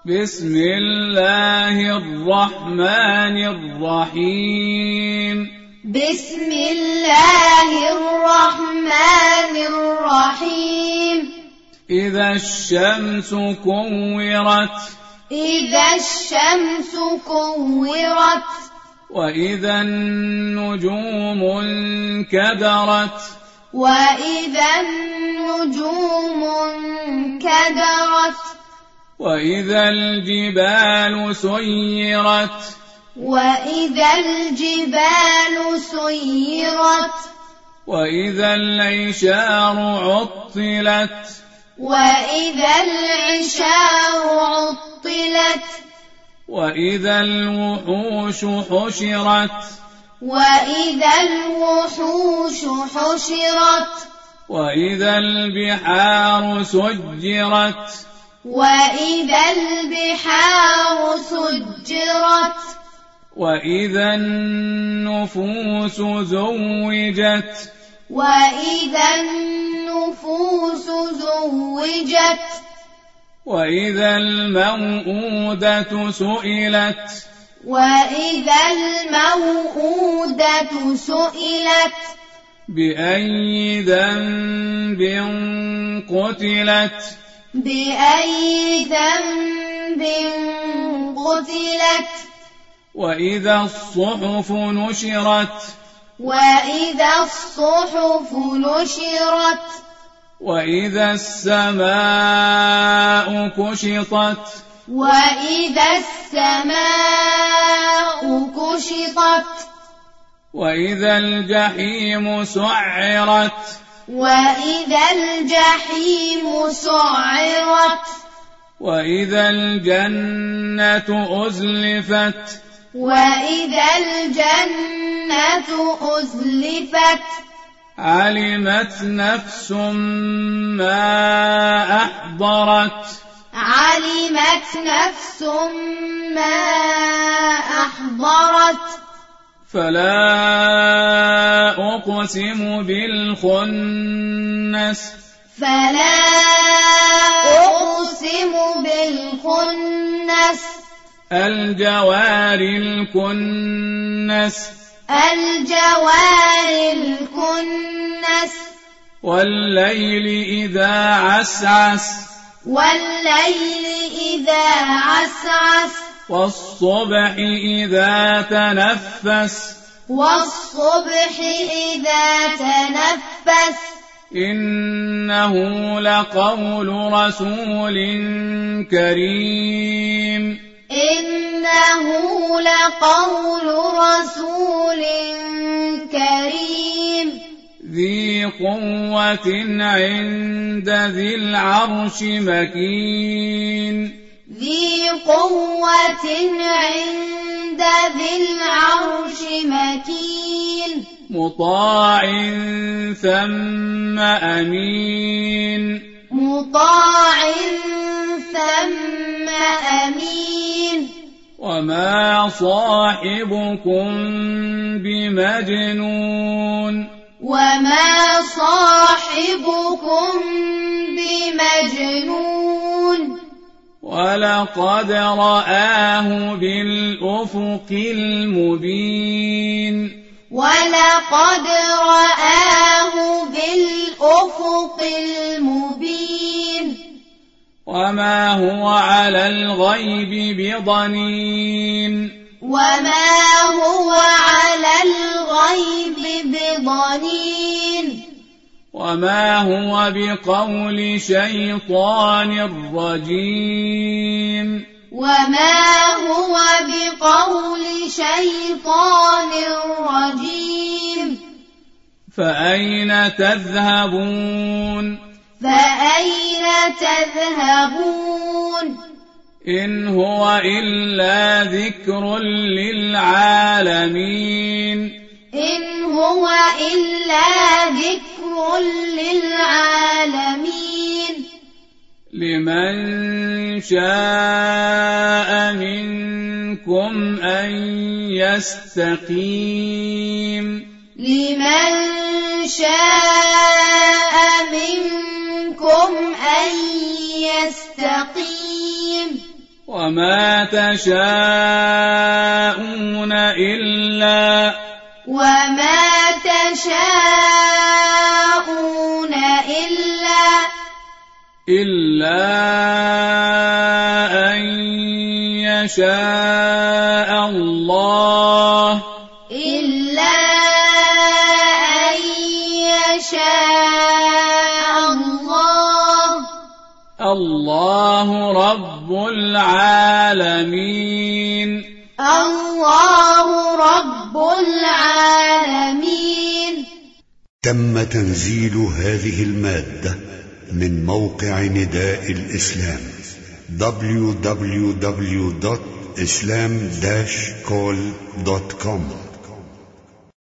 بسم الله الرحمن الرحيم بسم الله الرحمن الرحيم إذا الشمس كورت إذا الشمس كورت وإذا النجوم انكدرت وإذا النجوم انكدرت وإذا الجبال سيرت وإذا الجبال سيرت وإذا العشار عطلت وإذا العشار عطلت وإذا الوحوش حشرت وإذا الوحوش حشرت وإذا البحار سجرت وإذا البحار سجرت وإذا النفوس زوجت وإذا النفوس زوجت وإذا الموءودة سئلت وإذا الموءودة سئلت بأي ذنب قتلت بأي ذنب قتلت وإذا الصحف نشرت وإذا الصحف نشرت وإذا السماء كشطت وإذا السماء كشطت وإذا الجحيم سعرت وإذا الجحيم سعرت وإذا الجنة أزلفت وإذا الجنة أزلفت علمت نفس ما أحضرت علمت نفس ما أحضرت فلا أقسم بالخنس فلا أقسم بالخنس الجوار الكنس الجوار الكنس والليل إذا عسعس والليل إذا عسعس والصبح إذا تنفس والصبح إذا تنفس إنه لقول رسول كريم إنه لقول رسول كريم ذي قوة عند ذي العرش مكين ذي قوة عند ذي العرش مكين مطاع ثم أمين مطاع ثم أمين وما صاحبكم بمجنون وما صاحبكم بمجنون ولقد رآه بالأفق المبين ولقد رآه بالأفق المبين وما هو على الغيب بضنين وما هو على الغيب بضنين وما هو بقول شيطان رجيم وما هو بقول شيطان رجيم فأين تذهبون فأين تذهبون إن هو إلا ذكر للعالمين إن هو إلا ذكر للعالمين لمن شاء منكم أن يستقيم لمن شاء منكم أن يستقيم وما تشاءون إلا أن يشاء الله الله رب العالمين. تم تنزيل هذه المادة من موقع نداء الإسلام www.islam-call.com